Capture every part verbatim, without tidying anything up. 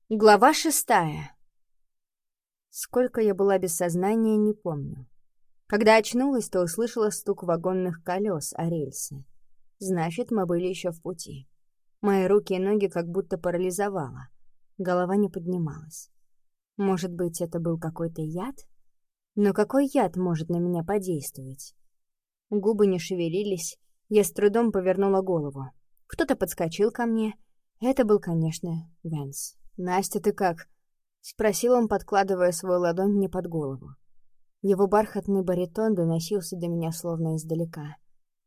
Глава шестая. Сколько я была без сознания, не помню. Когда очнулась, то услышала стук вагонных колес о рельсы. Значит, мы были еще в пути. Мои руки и ноги как будто парализовало. Голова не поднималась. Может быть, это был какой-то яд? Но какой яд может на меня подействовать? Губы не шевелились, я с трудом повернула голову. Кто-то подскочил ко мне. Это был, конечно, Венс. «Настя, ты как?» — спросил он, подкладывая свою ладонь мне под голову. Его бархатный баритон доносился до меня словно издалека.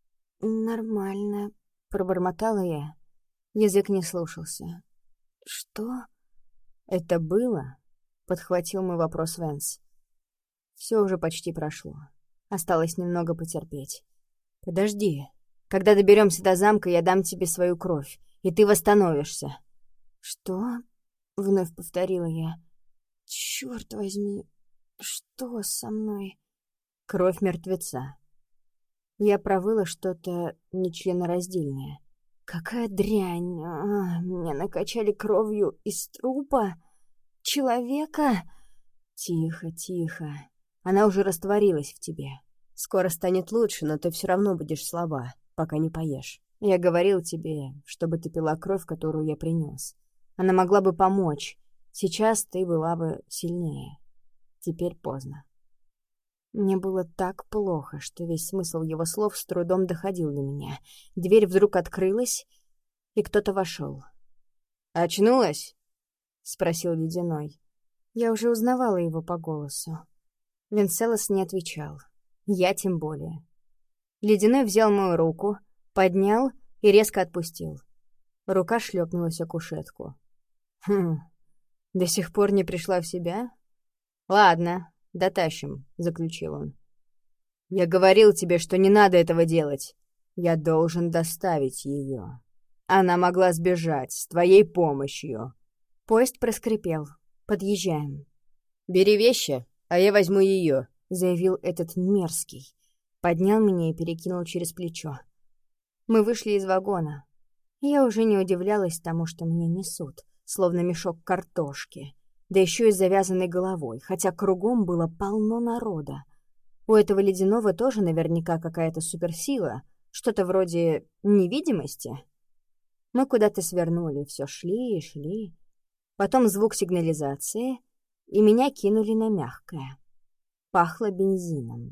«Нормально», — пробормотала я. Язык не слушался. «Что?» «Это было?» — подхватил мой вопрос Венс. «Все уже почти прошло. Осталось немного потерпеть. Подожди. Когда доберемся до замка, я дам тебе свою кровь, и ты восстановишься». «Что?» — вновь повторила я. «Чёрт возьми, что со мной?» «Кровь мертвеца». Я провыла что-то нечленораздельное. «Какая дрянь! А, меня накачали кровью из трупа? Человека?» «Тихо, тихо. Она уже растворилась в тебе. Скоро станет лучше, но ты все равно будешь слаба, пока не поешь. Я говорил тебе, чтобы ты пила кровь, которую я принес. Она могла бы помочь. Сейчас ты была бы сильнее. Теперь поздно». Мне было так плохо, что весь смысл его слов с трудом доходил до меня. Дверь вдруг открылась, и кто-то вошел. «Очнулась?» — спросил Ледяной. Я уже узнавала его по голосу. Венселос не отвечал. Я тем более. Ледяной взял мою руку, поднял и резко отпустил. Рука шлепнулась о кушетку. «Хм, до сих пор не пришла в себя? Ладно, дотащим», — заключил он. «Я говорил тебе, что не надо этого делать. Я должен доставить ее. Она могла сбежать с твоей помощью». Поезд проскрипел. «Подъезжаем». «Бери вещи, а я возьму ее», — заявил этот мерзкий. Поднял меня и перекинул через плечо. Мы вышли из вагона. Я уже не удивлялась тому, что меня несут, словно мешок картошки, да еще и с завязанной головой, хотя кругом было полно народа. У этого Ледяного тоже наверняка какая-то суперсила, что-то вроде невидимости. Мы куда-то свернули, все шли и шли. Потом звук сигнализации, и меня кинули на мягкое. Пахло бензином.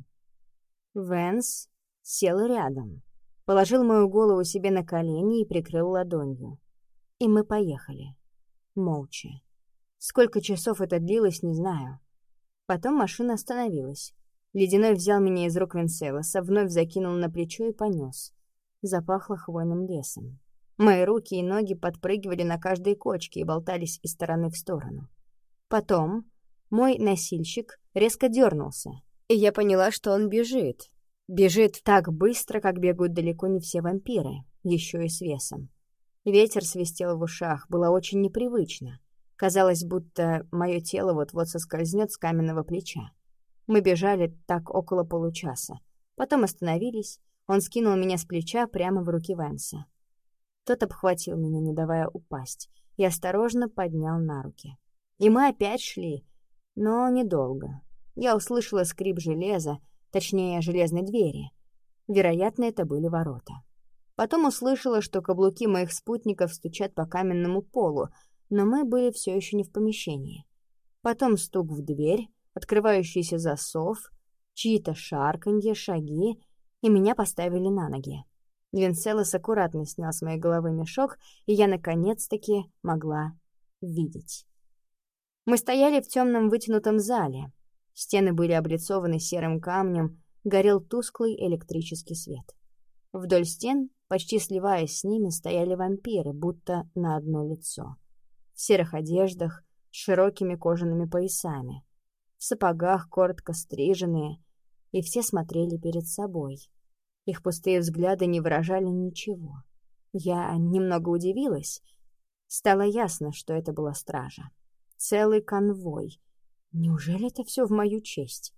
Венс сел рядом, положил мою голову себе на колени и прикрыл ладонью. И мы поехали. Молча. Сколько часов это длилось, не знаю. Потом машина остановилась. Ледяной взял меня из рук Венселоса, вновь закинул на плечо и понес. Запахло хвойным лесом. Мои руки и ноги подпрыгивали на каждой кочке и болтались из стороны в сторону. Потом мой носильщик резко дернулся, и я поняла, что он бежит. Бежит так быстро, как бегают далеко не все вампиры, еще и с весом. Ветер свистел в ушах, было очень непривычно. Казалось, будто мое тело вот-вот соскользнет с каменного плеча. Мы бежали так около получаса. Потом остановились, он скинул меня с плеча прямо в руки Венса. Тот обхватил меня, не давая упасть, и осторожно поднял на руки. И мы опять шли, но недолго. Я услышала скрип железа, точнее, железной двери. Вероятно, это были ворота. Потом услышала, что каблуки моих спутников стучат по каменному полу, но мы были все еще не в помещении. Потом стук в дверь, открывающийся засов, чьи-то шарканье, шаги, и меня поставили на ноги. Венселос аккуратно снял с моей головы мешок, и я наконец-таки могла видеть. Мы стояли в темном вытянутом зале. Стены были облицованы серым камнем, горел тусклый электрический свет. Вдоль стен, почти сливаясь с ними, стояли вампиры, будто на одно лицо. В серых одеждах, с широкими кожаными поясами, в сапогах коротко стриженные, и все смотрели перед собой. Их пустые взгляды не выражали ничего. Я немного удивилась. Стало ясно, что это была стража. Целый конвой. Неужели это все в мою честь?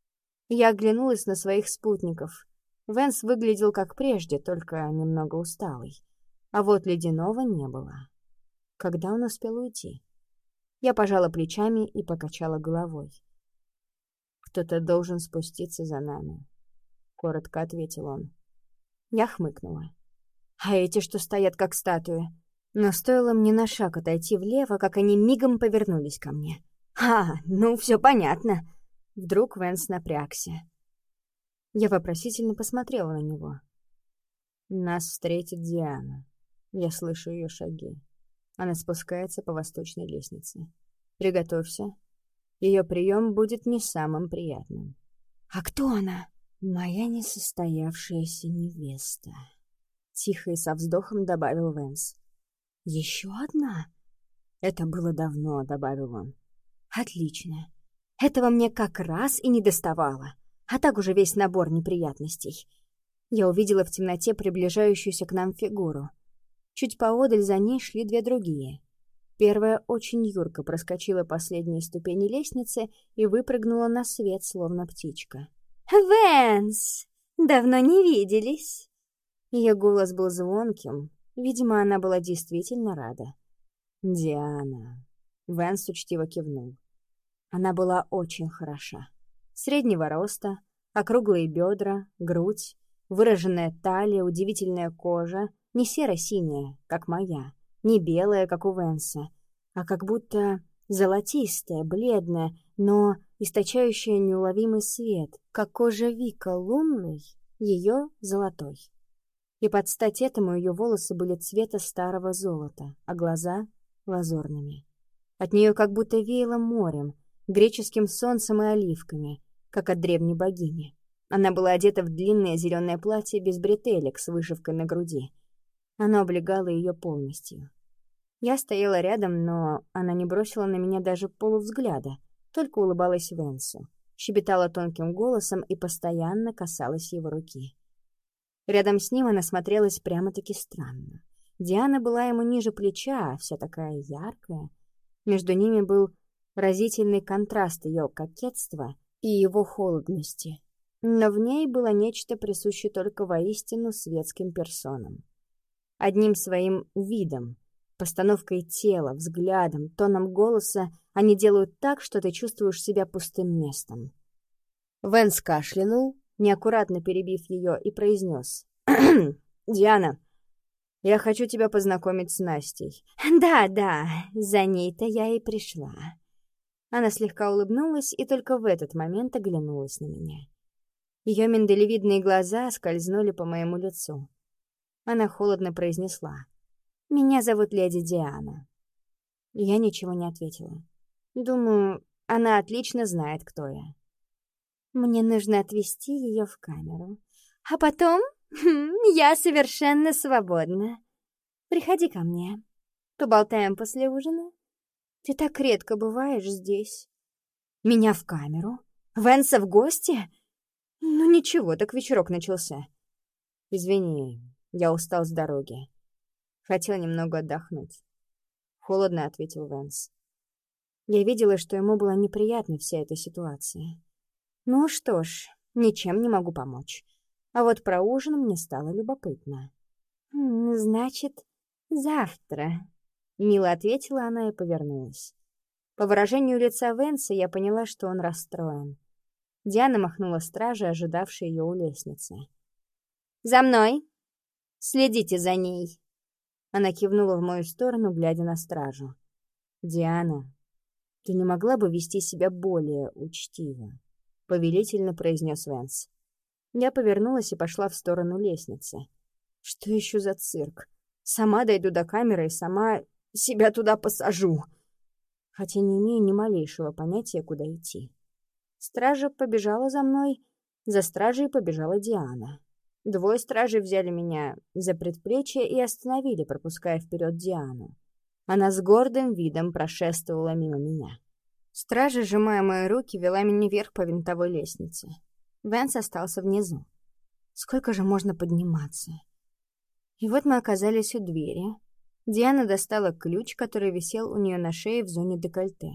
Я оглянулась на своих спутников. Венс выглядел как прежде, только немного усталый. А вот Ледяного не было. Когда он успел уйти? Я пожала плечами и покачала головой. «Кто-то должен спуститься за нами», — коротко ответил он. Я хмыкнула. «А эти, что стоят как статуи?» Но стоило мне на шаг отойти влево, как они мигом повернулись ко мне. «А, ну все понятно». Вдруг Вэнс напрягся. Я вопросительно посмотрела на него. «Нас встретит Диана». Я слышу ее шаги. Она спускается по восточной лестнице. «Приготовься. Ее прием будет не самым приятным». «А кто она?» «Моя несостоявшаяся невеста», — тихо и со вздохом добавил Вэнс. «Еще одна?» «Это было давно», — добавил он. «Отлично. Этого мне как раз и не доставало. А так уже весь набор неприятностей». Я увидела в темноте приближающуюся к нам фигуру. Чуть поодаль за ней шли две другие. Первая очень юрко проскочила последние ступени лестницы и выпрыгнула на свет, словно птичка. «Вэнс! Давно не виделись!» Ее голос был звонким. Видимо, она была действительно рада. «Диана!» Вэнс учтиво кивнул. Она была очень хороша. Среднего роста, округлые бедра, грудь, выраженная талия, удивительная кожа, не серо-синяя, как моя, не белая, как у Вэнса, а как будто золотистая, бледная, но источающая неуловимый свет, как кожа Вика лунный, ее золотой. И под стать этому ее волосы были цвета старого золота, а глаза — лазурными. От нее как будто веяло морем, греческим солнцем и оливками, как от древней богини. Она была одета в длинное зеленое платье без бретелек с вышивкой на груди. Оно облегало ее полностью. Я стояла рядом, но она не бросила на меня даже полувзгляда, только улыбалась Вэнсу, щебетала тонким голосом и постоянно касалась его руки. Рядом с ним она смотрелась прямо-таки странно. Диана была ему ниже плеча, вся такая яркая. Между ними был разительный контраст ее кокетства и его холодности. Но в ней было нечто присущее только воистину светским персонам. Одним своим видом, постановкой тела, взглядом, тоном голоса они делают так, что ты чувствуешь себя пустым местом. Вэнс кашлянул, неаккуратно перебив ее, и произнес: «Диана, я хочу тебя познакомить с Настей». «Да-да, за ней-то я и пришла». Она слегка улыбнулась и только в этот момент оглянулась на меня. Ее миндалевидные глаза скользнули по моему лицу. Она холодно произнесла: «Меня зовут леди Диана». Я ничего не ответила. Думаю, она отлично знает, кто я. Мне нужно отвезти ее в камеру. А потом я совершенно свободна. Приходи ко мне. Поболтаем после ужина. Ты так редко бываешь здесь. Меня в камеру? Вэнса в гости? Ну ничего, так вечерок начался. Извини, я устал с дороги. Хотел немного отдохнуть. Холодно ответил Вэнс. Я видела, что ему была неприятна вся эта ситуация. Ну что ж, ничем не могу помочь. А вот про ужин мне стало любопытно. «Значит, завтра», — мило ответила она и повернулась. По выражению лица Вэнса я поняла, что он расстроен. Диана махнула страже, ожидавшей ее у лестницы. «За мной! Следите за ней!» Она кивнула в мою сторону, глядя на стражу. «Диана, ты не могла бы вести себя более учтиво?» — повелительно произнес Вэнс. Я повернулась и пошла в сторону лестницы. Что еще за цирк? Сама дойду до камеры и сама себя туда посажу. Хотя не имею ни малейшего понятия, куда идти. Стража побежала за мной, за стражей побежала Диана. Двое стражей взяли меня за предплечье и остановили, пропуская вперед Диану. Она с гордым видом прошествовала мимо меня. Стража, сжимая мои руки, вела меня вверх по винтовой лестнице. Вэнс остался внизу. Сколько же можно подниматься? И вот мы оказались у двери. Диана достала ключ, который висел у нее на шее в зоне декольте.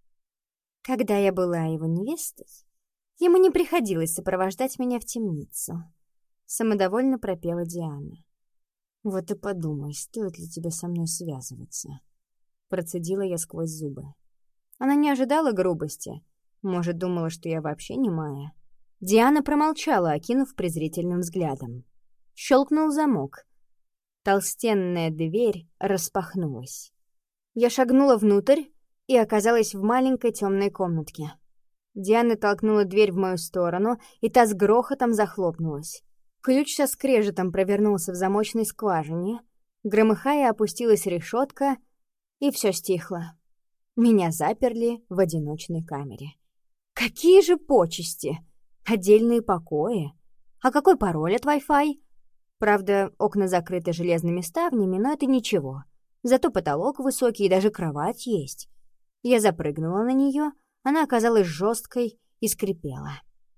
Когда я была его невестой, ему не приходилось сопровождать меня в темницу. Самодовольно пропела Диана. «Вот и подумай, стоит ли тебе со мной связываться?» Процедила я сквозь зубы. Она не ожидала грубости. Может, думала, что я вообще немая. Диана промолчала, окинув презрительным взглядом. Щелкнул замок. Толстенная дверь распахнулась. Я шагнула внутрь и оказалась в маленькой темной комнатке. Диана толкнула дверь в мою сторону, и та с грохотом захлопнулась. Ключ со скрежетом провернулся в замочной скважине, громыхая опустилась решетка, и все стихло. Меня заперли в одиночной камере. Какие же почести! Отдельные покои. А какой пароль от Wi-Fi? Правда, окна закрыты железными ставнями, но это ничего. Зато потолок высокий и даже кровать есть. Я запрыгнула на нее, она оказалась жесткой и скрипела.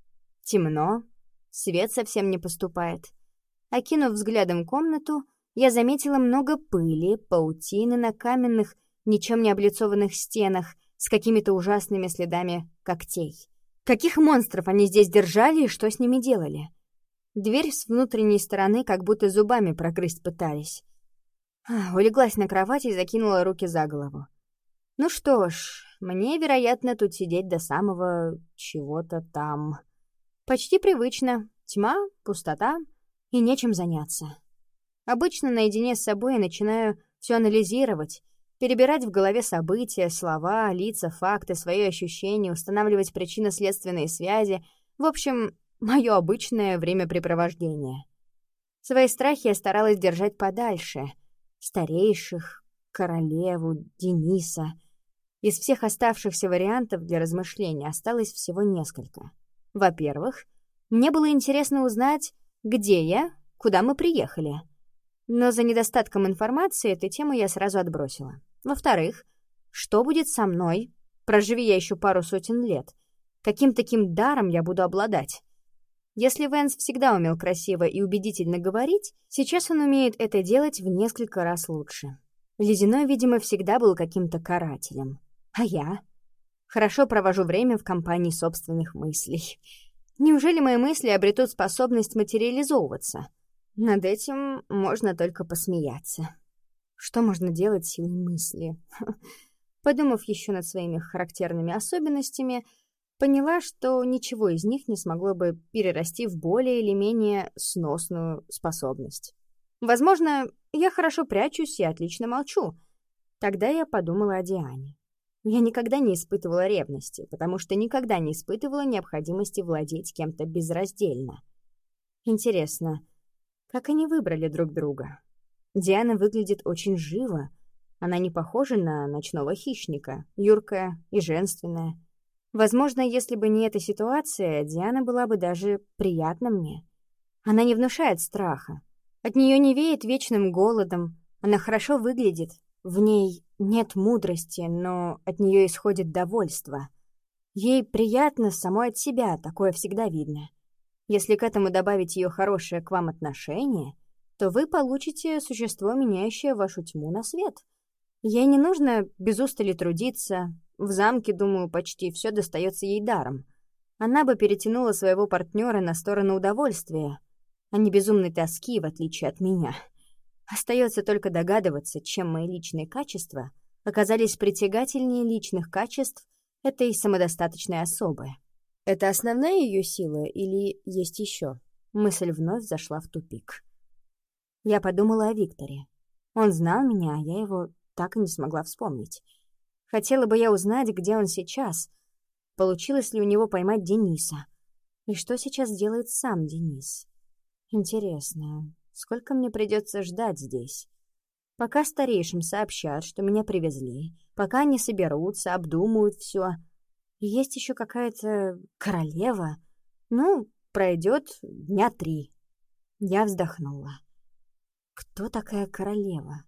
Темно, свет совсем не поступает. Окинув взглядом комнату, я заметила много пыли, паутины на каменных, ничем не облицованных стенах с какими-то ужасными следами когтей. Каких монстров они здесь держали и что с ними делали? Дверь с внутренней стороны как будто зубами прогрызть пытались. Улеглась на кровать и закинула руки за голову. Ну что ж, мне, вероятно, тут сидеть до самого чего-то там. Почти привычно. Тьма, пустота и нечем заняться. Обычно наедине с собой я начинаю все анализировать, перебирать в голове события, слова, лица, факты, свои ощущения, устанавливать причинно-следственные связи. В общем, мое обычное времяпрепровождение. Свои страхи я старалась держать подальше. Старейших, королеву, Дениса. Из всех оставшихся вариантов для размышления осталось всего несколько. Во-первых, мне было интересно узнать, где я, куда мы приехали. Но за недостатком информации эту тему я сразу отбросила. Во-вторых, что будет со мной, проживи я еще пару сотен лет? Каким таким даром я буду обладать? Если Вэнс всегда умел красиво и убедительно говорить, сейчас он умеет это делать в несколько раз лучше. Ледяной, видимо, всегда был каким-то карателем. А я? Хорошо провожу время в компании собственных мыслей. Неужели мои мысли обретут способность материализовываться? Над этим можно только посмеяться. Что можно делать силой мысли? Подумав еще над своими характерными особенностями, поняла, что ничего из них не смогло бы перерасти в более или менее сносную способность. Возможно, я хорошо прячусь и отлично молчу. Тогда я подумала о Диане. Я никогда не испытывала ревности, потому что никогда не испытывала необходимости владеть кем-то безраздельно. Интересно, как они выбрали друг друга? Диана выглядит очень живо. Она не похожа на ночного хищника, юркая и женственная. Возможно, если бы не эта ситуация, Диана была бы даже приятна мне. Она не внушает страха. От нее не веет вечным голодом. Она хорошо выглядит. В ней нет мудрости, но от нее исходит довольство. Ей приятно самой от себя, такое всегда видно. Если к этому добавить ее хорошее к вам отношение, то вы получите существо, меняющее вашу тьму на свет. Ей не нужно без устали трудиться. В замке, думаю, почти все достается ей даром. Она бы перетянула своего партнера на сторону удовольствия, а не безумной тоски, в отличие от меня. Остается только догадываться, чем мои личные качества оказались притягательнее личных качеств этой самодостаточной особы. Это основная ее сила или есть еще? Мысль вновь зашла в тупик. Я подумала о Викторе. Он знал меня, а я его так и не смогла вспомнить. Хотела бы я узнать, где он сейчас. Получилось ли у него поймать Дениса? И что сейчас делает сам Денис? Интересно, сколько мне придется ждать здесь? Пока старейшим сообщат, что меня привезли, пока они соберутся, обдумают все. И есть еще какая-то королева. Ну, пройдет дня три. Я вздохнула. Кто такая королева?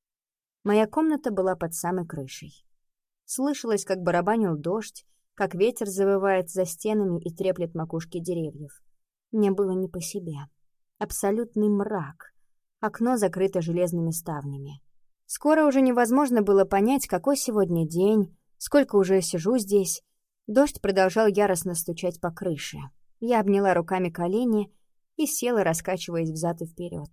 Моя комната была под самой крышей. Слышалось, как барабанил дождь, как ветер завывает за стенами и треплет макушки деревьев. Мне было не по себе. Абсолютный мрак. Окно закрыто железными ставнями. Скоро уже невозможно было понять, какой сегодня день, сколько уже сижу здесь. Дождь продолжал яростно стучать по крыше. Я обняла руками колени и села, раскачиваясь взад и вперед.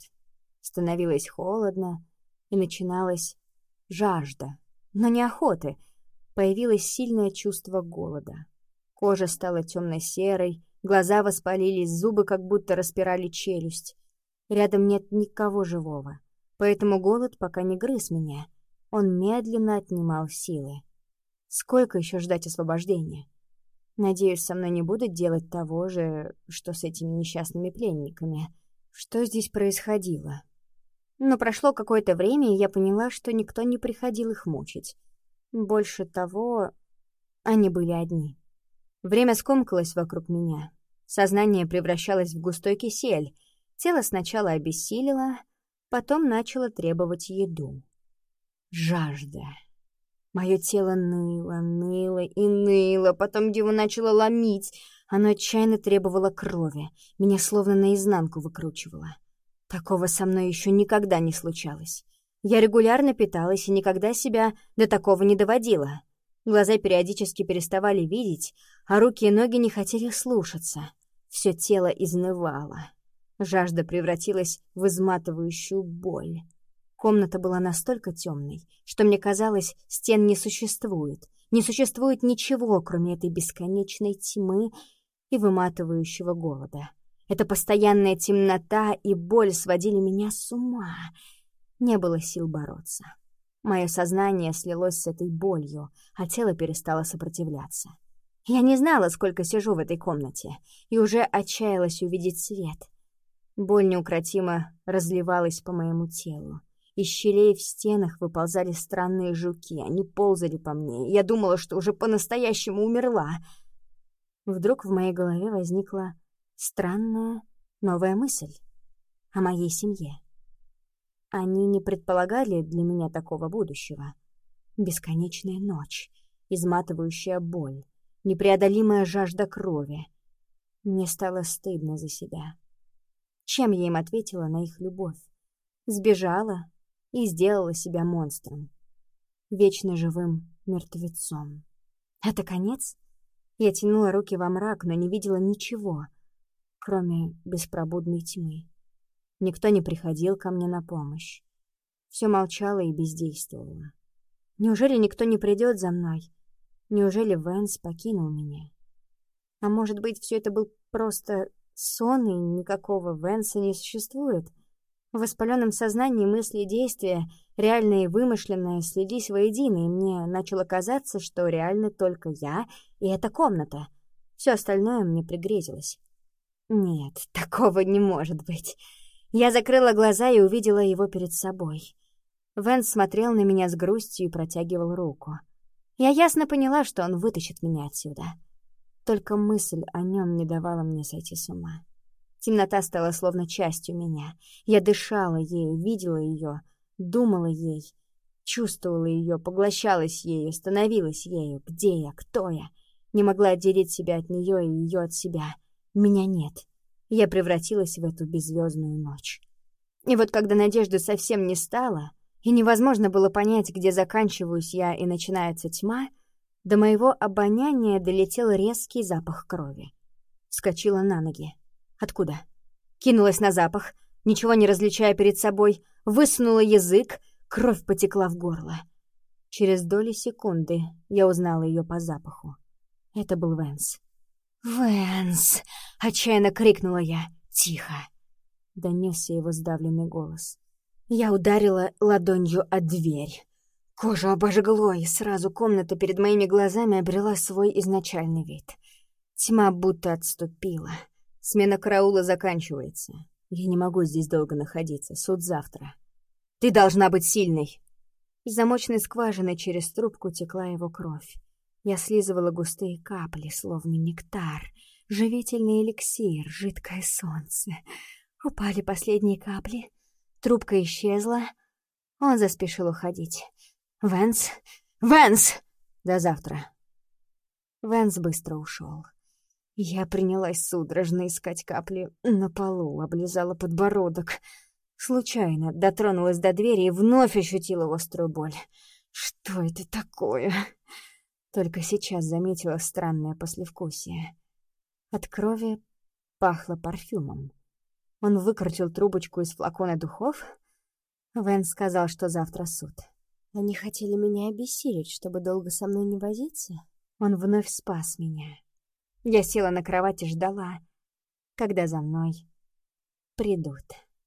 Становилось холодно, и начиналась жажда, но не охоты, появилось сильное чувство голода. Кожа стала темно-серой, глаза воспалились, зубы как будто распирали челюсть. Рядом нет никого живого, поэтому голод пока не грыз меня. Он медленно отнимал силы. Сколько еще ждать освобождения? Надеюсь, со мной не будут делать того же, что с этими несчастными пленниками. Что здесь происходило? Но прошло какое-то время, и я поняла, что никто не приходил их мучить. Больше того, они были одни. Время скомкалось вокруг меня. Сознание превращалось в густой кисель. Тело сначала обессилило, потом начало требовать еду. Жажда. Мое тело ныло, ныло и ныло, потом его начало ломить. Оно отчаянно требовало крови, меня словно наизнанку выкручивало. Такого со мной еще никогда не случалось. Я регулярно питалась и никогда себя до такого не доводила. Глаза периодически переставали видеть, а руки и ноги не хотели слушаться. Все тело изнывало. Жажда превратилась в изматывающую боль. Комната была настолько темной, что мне казалось, стен не существует. Не существует ничего, кроме этой бесконечной тьмы и выматывающего голода. Эта постоянная темнота и боль сводили меня с ума. Не было сил бороться. Мое сознание слилось с этой болью, а тело перестало сопротивляться. Я не знала, сколько сижу в этой комнате, и уже отчаялась увидеть свет. Боль неукротимо разливалась по моему телу. Из щелей в стенах выползали странные жуки, они ползали по мне, и я думала, что уже по-настоящему умерла. Вдруг в моей голове возникла странная новая мысль о моей семье. Они не предполагали для меня такого будущего. Бесконечная ночь, изматывающая боль, непреодолимая жажда крови. Мне стало стыдно за себя. Чем я им ответила на их любовь? Сбежала и сделала себя монстром, вечно живым мертвецом. Это конец? Я тянула руки во мрак, но не видела ничего, кроме беспробудной тьмы. Никто не приходил ко мне на помощь. Все молчало и бездействовало. Неужели никто не придет за мной? Неужели Вэнс покинул меня? А может быть, все это был просто сон, и никакого Вэнса не существует? В воспаленном сознании мысли и действия, реальное и вымышленное, слились воедино, и мне начало казаться, что реально только я и эта комната. Все остальное мне пригрезилось. Нет, такого не может быть. Я закрыла глаза и увидела его перед собой. Вэнс смотрел на меня с грустью и протягивал руку. Я ясно поняла, что он вытащит меня отсюда. Только мысль о нем не давала мне сойти с ума. Темнота стала словно частью меня. Я дышала ею, видела ее, думала ей, чувствовала ее, поглощалась ею, становилась ею. Где я? Кто я? Не могла отделить себя от нее и ее от себя. Меня нет. Я превратилась в эту беззвездную ночь. И вот когда надежды совсем не стало, и невозможно было понять, где заканчиваюсь я и начинается тьма, до моего обоняния долетел резкий запах крови. Вскочила на ноги. Откуда? Кинулась на запах, ничего не различая перед собой, высунула язык, кровь потекла в горло. Через доли секунды я узнала ее по запаху. Это был Вэнс. «Вэнс!» — отчаянно крикнула я. «Тихо!» — донесся его сдавленный голос. Я ударила ладонью о дверь. Кожу обожгло, и сразу комната перед моими глазами обрела свой изначальный вид. Тьма будто отступила. Смена караула заканчивается. Я не могу здесь долго находиться. Суд завтра. Ты должна быть сильной. Из замочной скважины через трубку текла его кровь. Я слизывала густые капли, словно нектар, живительный эликсир, жидкое солнце. Упали последние капли. Трубка исчезла. Он заспешил уходить. «Вэнс! Вэнс!» «До завтра!» Вэнс быстро ушел. Я принялась судорожно искать капли на полу, облизала подбородок. Случайно дотронулась до двери и вновь ощутила острую боль. Что это такое? Только сейчас заметила странное послевкусие. От крови пахло парфюмом. Он выкрутил трубочку из флакона духов. Вэнс сказал, что завтра суд. Они хотели меня обессилить, чтобы долго со мной не возиться. Он вновь спас меня. Я села на кровать и ждала, когда за мной придут.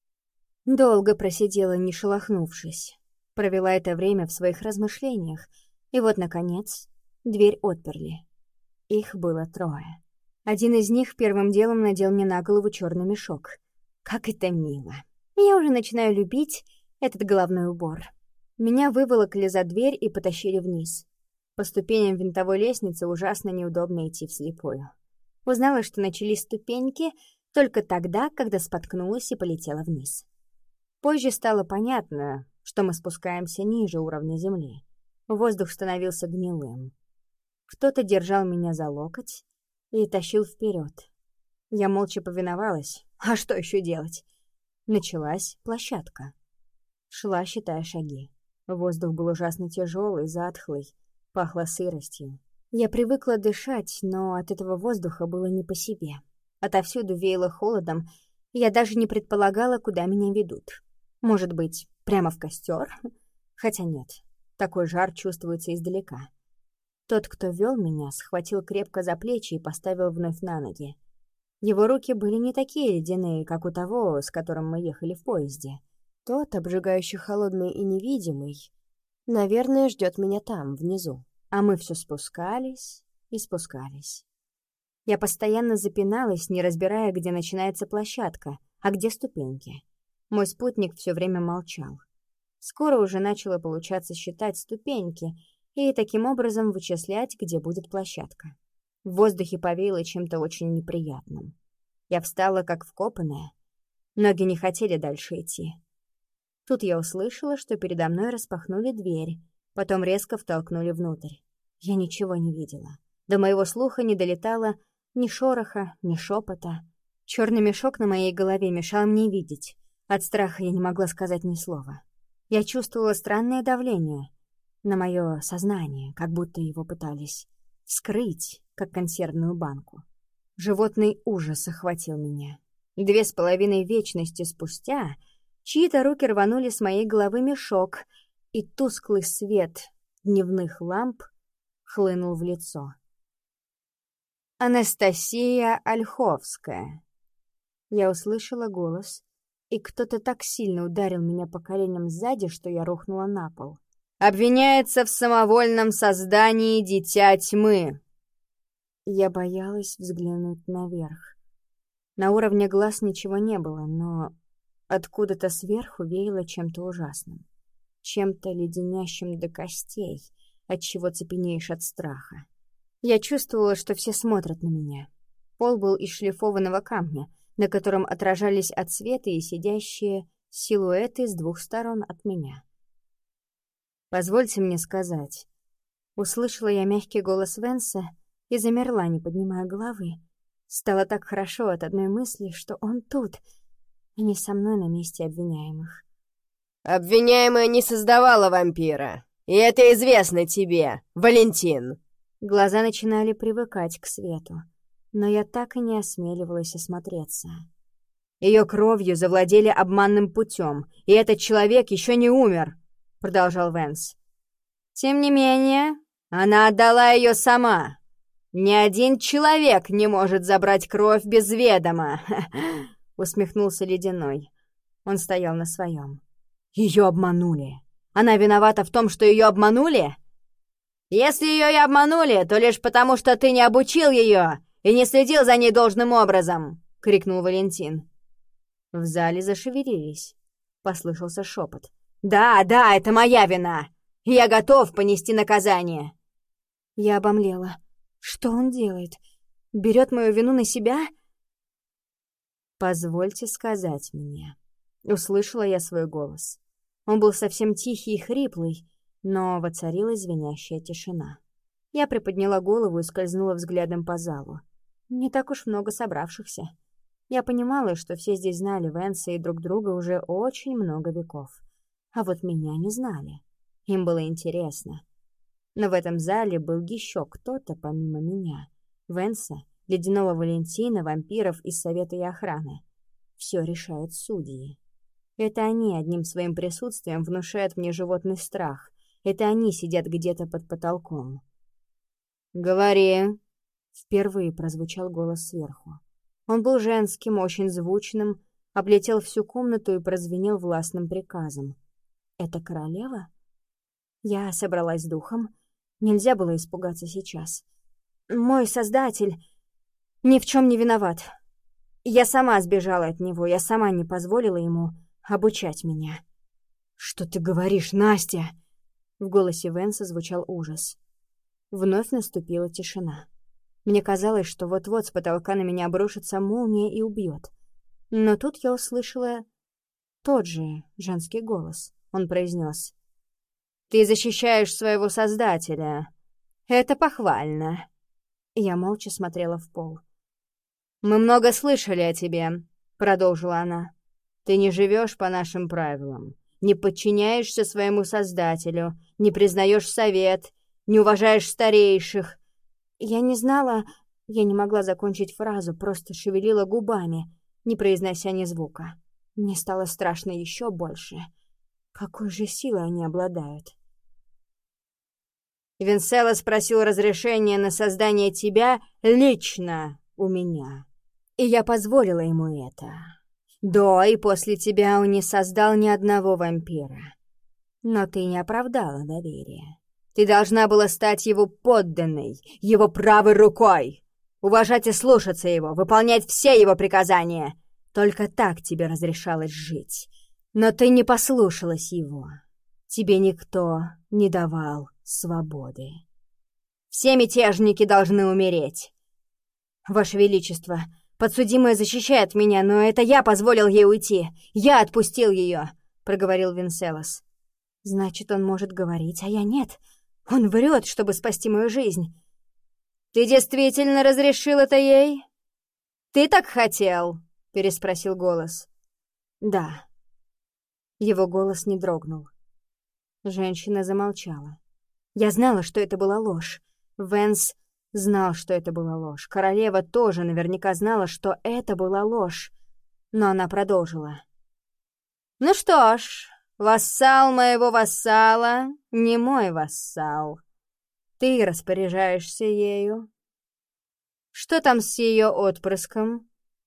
Долго просидела, не шелохнувшись. Провела это время в своих размышлениях. И вот, наконец, дверь отперли. Их было трое. Один из них первым делом надел мне на голову черный мешок. Как это мило. Я уже начинаю любить этот головной убор. Меня выволокли за дверь и потащили вниз. По ступеням винтовой лестницы ужасно неудобно идти вслепую. Узнала, что начались ступеньки только тогда, когда споткнулась и полетела вниз. Позже стало понятно, что мы спускаемся ниже уровня земли. Воздух становился гнилым. Кто-то держал меня за локоть и тащил вперед. Я молча повиновалась. А что еще делать? Началась площадка. Шла, считая шаги. Воздух был ужасно тяжелый, затхлый, пахло сыростью. Я привыкла дышать, но от этого воздуха было не по себе. Отовсюду веяло холодом, и я даже не предполагала, куда меня ведут. Может быть, прямо в костер? Хотя нет, такой жар чувствуется издалека. Тот, кто вел меня, схватил крепко за плечи и поставил вновь на ноги. Его руки были не такие ледяные, как у того, с которым мы ехали в поезде. Тот, обжигающий холодный и невидимый, наверное, ждет меня там, внизу. А мы все спускались и спускались. Я постоянно запиналась, не разбирая, где начинается площадка, а где ступеньки. Мой спутник все время молчал. Скоро уже начало получаться считать ступеньки и таким образом вычислять, где будет площадка. В воздухе повеяло чем-то очень неприятным. Я встала как вкопанная. Ноги не хотели дальше идти. Тут я услышала, что передо мной распахнули дверь, потом резко втолкнули внутрь. Я ничего не видела. До моего слуха не долетало ни шороха, ни шепота. Черный мешок на моей голове мешал мне видеть. От страха я не могла сказать ни слова. Я чувствовала странное давление на мое сознание, как будто его пытались вскрыть, как консервную банку. Животный ужас охватил меня. Две с половиной вечности спустя чьи-то руки рванули с моей головы мешок, и тусклый свет дневных ламп хлынул в лицо. «Анастасия Ольховская!» Я услышала голос, и кто-то так сильно ударил меня по коленям сзади, что я рухнула на пол. «Обвиняется в самовольном создании дитя тьмы!» Я боялась взглянуть наверх. На уровне глаз ничего не было, но откуда-то сверху веяло чем-то ужасным. Чем-то леденящим до костей, отчего цепенеешь от страха. Я чувствовала, что все смотрят на меня. Пол был из шлифованного камня, на котором отражались отсветы и сидящие силуэты с двух сторон от меня. «Позвольте мне сказать». Услышала я мягкий голос Венса и замерла, не поднимая головы. Стало так хорошо от одной мысли, что он тут, а не со мной на месте обвиняемых. «Обвиняемая не создавала вампира, и это известно тебе, Валентин!» Глаза начинали привыкать к свету, но я так и не осмеливалась осмотреться. «Ее кровью завладели обманным путем, и этот человек еще не умер», — продолжал Венс. «Тем не менее, она отдала ее сама. Ни один человек не может забрать кровь без ведома», — усмехнулся Ледяной. Он стоял на своем. «Ее обманули. Она виновата в том, что ее обманули? Если ее и обманули, то лишь потому, что ты не обучил ее и не следил за ней должным образом!» — крикнул Валентин. В зале зашевелились. Послышался шепот. «Да, да, это моя вина! Я готов понести наказание!» Я обомлела. Что он делает? Берет мою вину на себя? «Позвольте сказать мне». Услышала я свой голос. Он был совсем тихий и хриплый, но воцарилась звенящая тишина. Я приподняла голову и скользнула взглядом по залу. Не так уж много собравшихся. Я понимала, что все здесь знали Венса и друг друга уже очень много веков. А вот меня не знали. Им было интересно. Но в этом зале был еще кто-то помимо меня. Венса, Ледяного Валентина, вампиров из Совета и Охраны. Все решают судьи. Это они одним своим присутствием внушают мне животный страх, это они сидят где-то под потолком. «Говори!» — впервые прозвучал голос сверху. Он был женским, очень звучным, облетел всю комнату и прозвенел властным приказом. «Это королева?» Я собралась с духом. Нельзя было испугаться сейчас. «Мой создатель ни в чем не виноват. Я сама сбежала от него, я сама не позволила ему обучать меня». «Что ты говоришь, Настя?» В голосе Венса звучал ужас. Вновь наступила тишина. Мне казалось, что вот-вот с потолка на меня обрушится молния и убьет. Но тут я услышала тот же женский голос. Он произнес: «Ты защищаешь своего создателя. Это похвально». Я молча смотрела в пол. «Мы много слышали о тебе», — продолжила она. «Ты не живешь по нашим правилам, не подчиняешься своему создателю, не признаешь совет, не уважаешь старейших». Я не знала, я не могла закончить фразу, просто шевелила губами, не произнося ни звука. Мне стало страшно еще больше. Какой же силой они обладают? «Венсело спросил разрешения на создание тебя лично у меня, и я позволила ему это. До и после тебя он не создал ни одного вампира. Но ты не оправдала доверия. Ты должна была стать его подданной, его правой рукой, уважать и слушаться его, выполнять все его приказания. Только так тебе разрешалось жить. Но ты не послушалась его. Тебе никто не давал свободы. Все мятежники должны умереть. Ваше Величество, подсудимая защищает меня, но это я позволил ей уйти. Я отпустил ее», — проговорил Венселос. «Значит, он может говорить, а я нет. Он врет, чтобы спасти мою жизнь». «Ты действительно разрешил это ей? Ты так хотел?» — переспросил голос. «Да». Его голос не дрогнул. Женщина замолчала. Я знала, что это была ложь. Венс знал, что это была ложь. Королева тоже наверняка знала, что это была ложь. Но она продолжила. «Ну что ж, вассал моего вассала не мой вассал. Ты распоряжаешься ею. Что там с ее отпрыском?»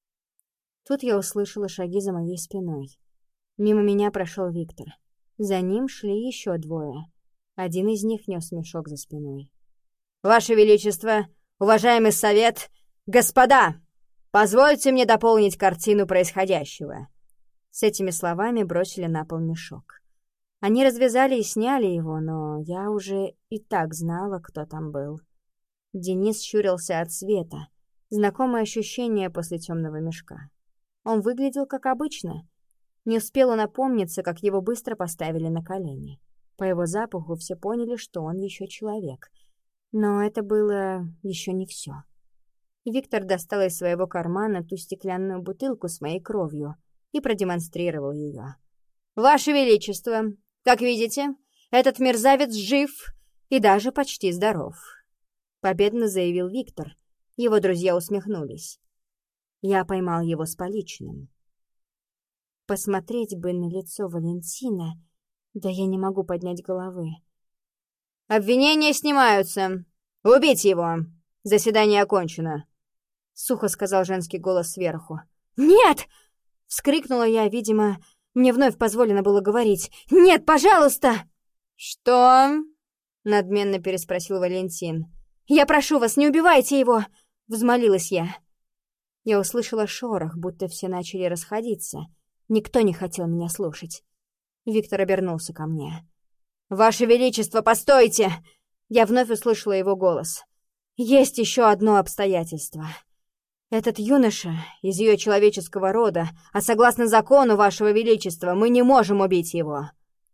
Тут я услышала шаги за моей спиной. Мимо меня прошел Виктор. За ним шли еще двое. Один из них нес мешок за спиной. «Ваше Величество, уважаемый совет, господа, позвольте мне дополнить картину происходящего». С этими словами бросили на пол мешок. Они развязали и сняли его, но я уже и так знала, кто там был. Денис щурился от света. Знакомое ощущение после темного мешка. Он выглядел как обычно. Не успел он опомниться, как его быстро поставили на колени. По его запаху все поняли, что он еще человек. Но это было еще не все. Виктор достал из своего кармана ту стеклянную бутылку с моей кровью и продемонстрировал ее. «Ваше Величество, как видите, этот мерзавец жив и даже почти здоров», — победно заявил Виктор. Его друзья усмехнулись. Я поймал его с поличным. Посмотреть бы на лицо Валентина, да я не могу поднять головы. «Обвинения снимаются. Убить его. Заседание окончено», — сухо сказал женский голос сверху. «Нет!» — вскрикнула я, видимо, мне вновь позволено было говорить. «Нет, пожалуйста!» «Что?» — надменно переспросил Валентин. «Я прошу вас, не убивайте его!» — взмолилась я. Я услышала шорох, будто все начали расходиться. Никто не хотел меня слушать. Виктор обернулся ко мне. «Ваше Величество, постойте!» Я вновь услышала его голос. «Есть еще одно обстоятельство. Этот юноша из ее человеческого рода, а согласно закону Вашего Величества, мы не можем убить его».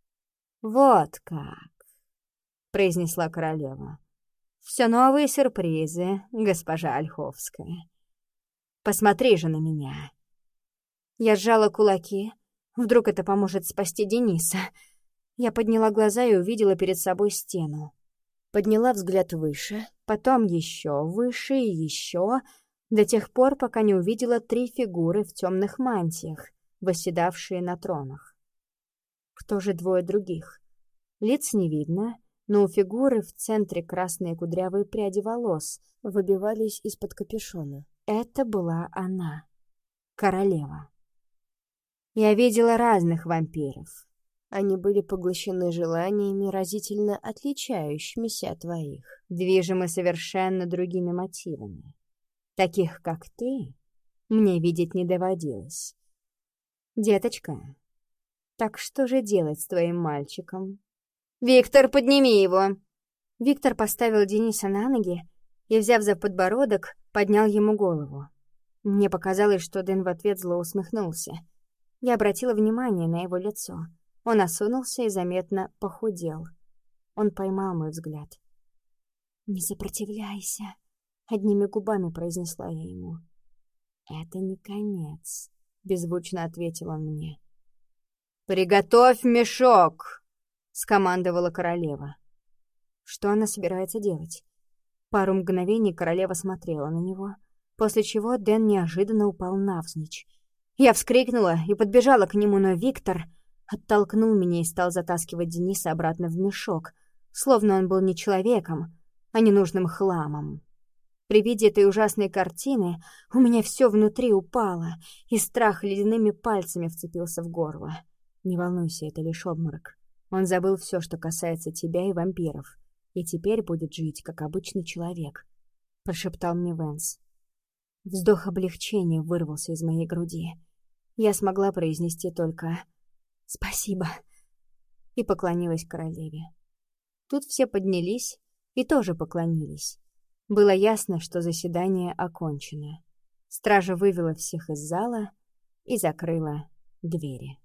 «Вот как», — произнесла королева. «Все новые сюрпризы, госпожа Ольховская. Посмотри же на меня». Я сжала кулаки. Вдруг это поможет спасти Дениса. Я подняла глаза и увидела перед собой стену. Подняла взгляд выше, потом еще выше и еще, до тех пор, пока не увидела три фигуры в темных мантиях, восседавшие на тронах. Кто же двое других? Лиц не видно, но у фигуры в центре красные кудрявые пряди волос выбивались из-под капюшона. Это была она, королева. Я видела разных вампиров. Они были поглощены желаниями, разительно отличающимися от твоих, движимы совершенно другими мотивами. Таких, как ты, мне видеть не доводилось. Деточка, так что же делать с твоим мальчиком? «Виктор, подними его!» Виктор поставил Дениса на ноги и, взяв за подбородок, поднял ему голову. Мне показалось, что Дэн в ответ зло усмехнулся. Я обратила внимание на его лицо. Он осунулся и заметно похудел. Он поймал мой взгляд. «Не сопротивляйся», — одними губами произнесла я ему. «Это не конец», — беззвучно ответил он мне. «Приготовь мешок!» — скомандовала королева. Что она собирается делать? Пару мгновений королева смотрела на него, после чего Дэн неожиданно упал навзничь. Я вскрикнула и подбежала к нему, но Виктор оттолкнул меня и стал затаскивать Дениса обратно в мешок, словно он был не человеком, а ненужным хламом. При виде этой ужасной картины у меня все внутри упало, и страх ледяными пальцами вцепился в горло. «Не волнуйся, это лишь обморок. Он забыл все, что касается тебя и вампиров, и теперь будет жить, как обычный человек», — прошептал мне Вэнс. Вздох облегчения вырвался из моей груди. Я смогла произнести только «спасибо» и поклонилась королеве. Тут все поднялись и тоже поклонились. Было ясно, что заседание окончено. Стража вывела всех из зала и закрыла двери.